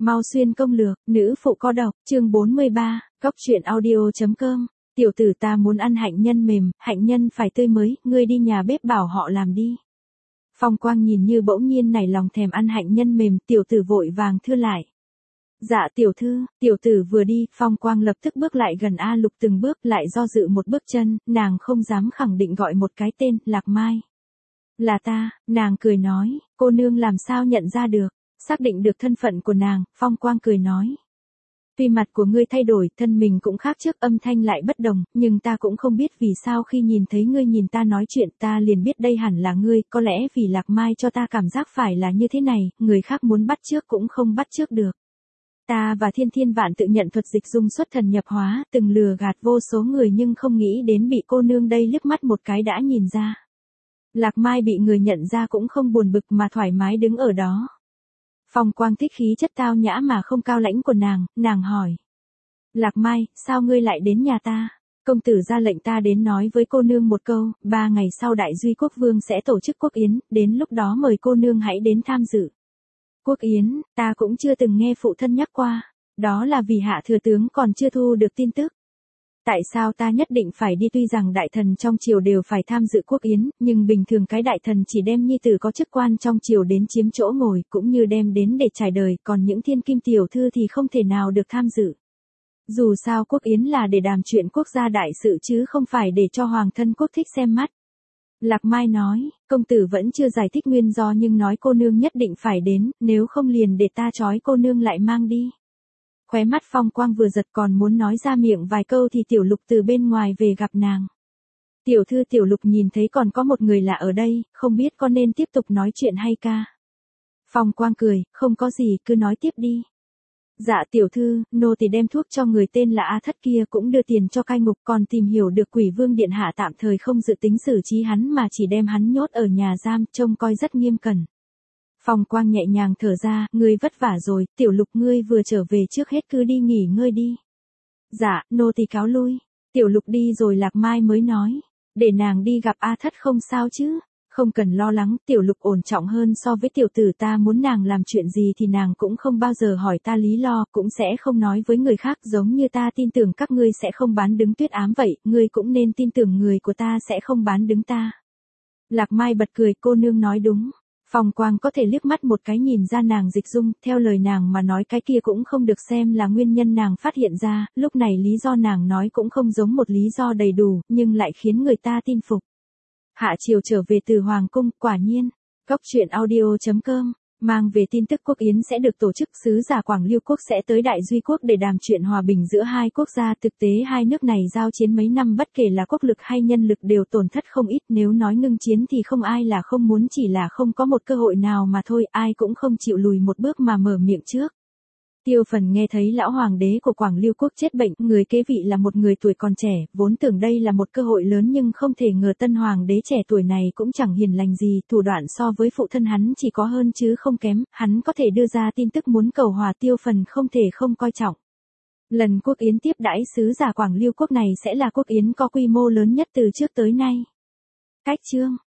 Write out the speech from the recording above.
Mau xuyên công lược, nữ phụ có độc, chương 43, góc truyện audio.com. Tiểu tử ta muốn ăn hạnh nhân mềm, hạnh nhân phải tươi mới, ngươi đi nhà bếp bảo họ làm đi. Phong Quang nhìn như bỗng nhiên nảy lòng thèm ăn hạnh nhân mềm, tiểu tử vội vàng thưa lại. Dạ tiểu thư, tiểu tử vừa đi, Phong Quang lập tức bước lại gần A Lục từng bước, lại do dự một bước chân, nàng không dám khẳng định gọi một cái tên, Lạc Mai. Là ta, nàng cười nói, cô nương làm sao nhận ra được, xác định được thân phận của nàng, Phong Quang cười nói. Tuy mặt của ngươi thay đổi, thân mình cũng khác trước, âm thanh lại bất đồng, nhưng ta cũng không biết vì sao khi nhìn thấy ngươi nhìn ta nói chuyện ta liền biết đây hẳn là ngươi, có lẽ vì Lạc Mai cho ta cảm giác phải là như thế này, người khác muốn bắt chước cũng không bắt chước được. Ta và Thiên Vạn tự nhận thuật dịch dung xuất thần nhập hóa, từng lừa gạt vô số người nhưng không nghĩ đến bị cô nương đây liếc mắt một cái đã nhìn ra. Lạc Mai bị người nhận ra cũng không buồn bực mà thoải mái đứng ở đó. Phong Quang thích khí chất tao nhã mà không cao lãnh của nàng hỏi. Lạc Mai, sao ngươi lại đến nhà ta? Công tử ra lệnh ta đến nói với cô nương một câu, 3 ngày sau Đại Duy Quốc Vương sẽ tổ chức quốc yến, đến lúc đó mời cô nương hãy đến tham dự. Quốc yến, ta cũng chưa từng nghe phụ thân nhắc qua, đó là vì hạ thừa tướng còn chưa thu được tin tức. Tại sao ta nhất định phải đi, tuy rằng đại thần trong triều đều phải tham dự quốc yến, nhưng bình thường cái đại thần chỉ đem nhi tử có chức quan trong triều đến chiếm chỗ ngồi, cũng như đem đến để trải đời, còn những thiên kim tiểu thư thì không thể nào được tham dự. Dù sao quốc yến là để đàm chuyện quốc gia đại sự chứ không phải để cho hoàng thân quốc thích xem mắt. Lạc Mai nói, công tử vẫn chưa giải thích nguyên do nhưng nói cô nương nhất định phải đến, nếu không liền để ta trói cô nương lại mang đi. Khóe mắt Phong Quang vừa giật còn muốn nói ra miệng vài câu thì Tiểu Lục từ bên ngoài về gặp nàng. Tiểu thư Tiểu Lục nhìn thấy còn có một người lạ ở đây, không biết có nên tiếp tục nói chuyện hay ca. Phong Quang cười, không có gì, cứ nói tiếp đi. Dạ tiểu thư, nô tỳ đem thuốc cho người tên là A Thất kia cũng đưa tiền cho cai ngục, còn tìm hiểu được Quỷ Vương điện hạ tạm thời không dự tính xử trí hắn mà chỉ đem hắn nhốt ở nhà giam, trông coi rất nghiêm cẩn. Phong Quang nhẹ nhàng thở ra, ngươi vất vả rồi, Tiểu Lục ngươi vừa trở về trước hết cứ đi nghỉ ngơi đi. Dạ, nô tỳ cáo lui. Tiểu Lục đi rồi Lạc Mai mới nói, để nàng đi gặp A Thất không sao chứ. Không cần lo lắng, Tiểu Lục ổn trọng hơn so với tiểu tử ta, muốn nàng làm chuyện gì thì nàng cũng không bao giờ hỏi ta lý lo, cũng sẽ không nói với người khác, giống như ta tin tưởng các ngươi sẽ không bán đứng Tuyết Ám vậy, ngươi cũng nên tin tưởng người của ta sẽ không bán đứng ta. Lạc Mai bật cười, cô nương nói đúng. Phong Quang có thể liếc mắt một cái nhìn ra nàng dịch dung, theo lời nàng mà nói cái kia cũng không được xem là nguyên nhân nàng phát hiện ra, lúc này lý do nàng nói cũng không giống một lý do đầy đủ, nhưng lại khiến người ta tin phục. Hạ triều trở về từ Hoàng cung, quả nhiên, góc truyện audio.com, mang về tin tức quốc yến sẽ được tổ chức, sứ giả Quảng Liêu quốc sẽ tới Đại Duy quốc để đàm chuyện hòa bình giữa hai quốc gia, thực tế hai nước này giao chiến mấy năm bất kể là quốc lực hay nhân lực đều tổn thất không ít, nếu nói ngưng chiến thì không ai là không muốn, chỉ là không có một cơ hội nào mà thôi, ai cũng không chịu lùi một bước mà mở miệng trước. Tiêu Phần nghe thấy lão hoàng đế của Quảng Liêu quốc chết bệnh, người kế vị là một người tuổi còn trẻ, vốn tưởng đây là một cơ hội lớn nhưng không thể ngờ tân hoàng đế trẻ tuổi này cũng chẳng hiền lành gì, thủ đoạn so với phụ thân hắn chỉ có hơn chứ không kém, hắn có thể đưa ra tin tức muốn cầu hòa, Tiêu Phần không thể không coi trọng. Lần quốc yến tiếp đãi sứ giả Quảng Liêu quốc này sẽ là quốc yến có quy mô lớn nhất từ trước tới nay. Cách chương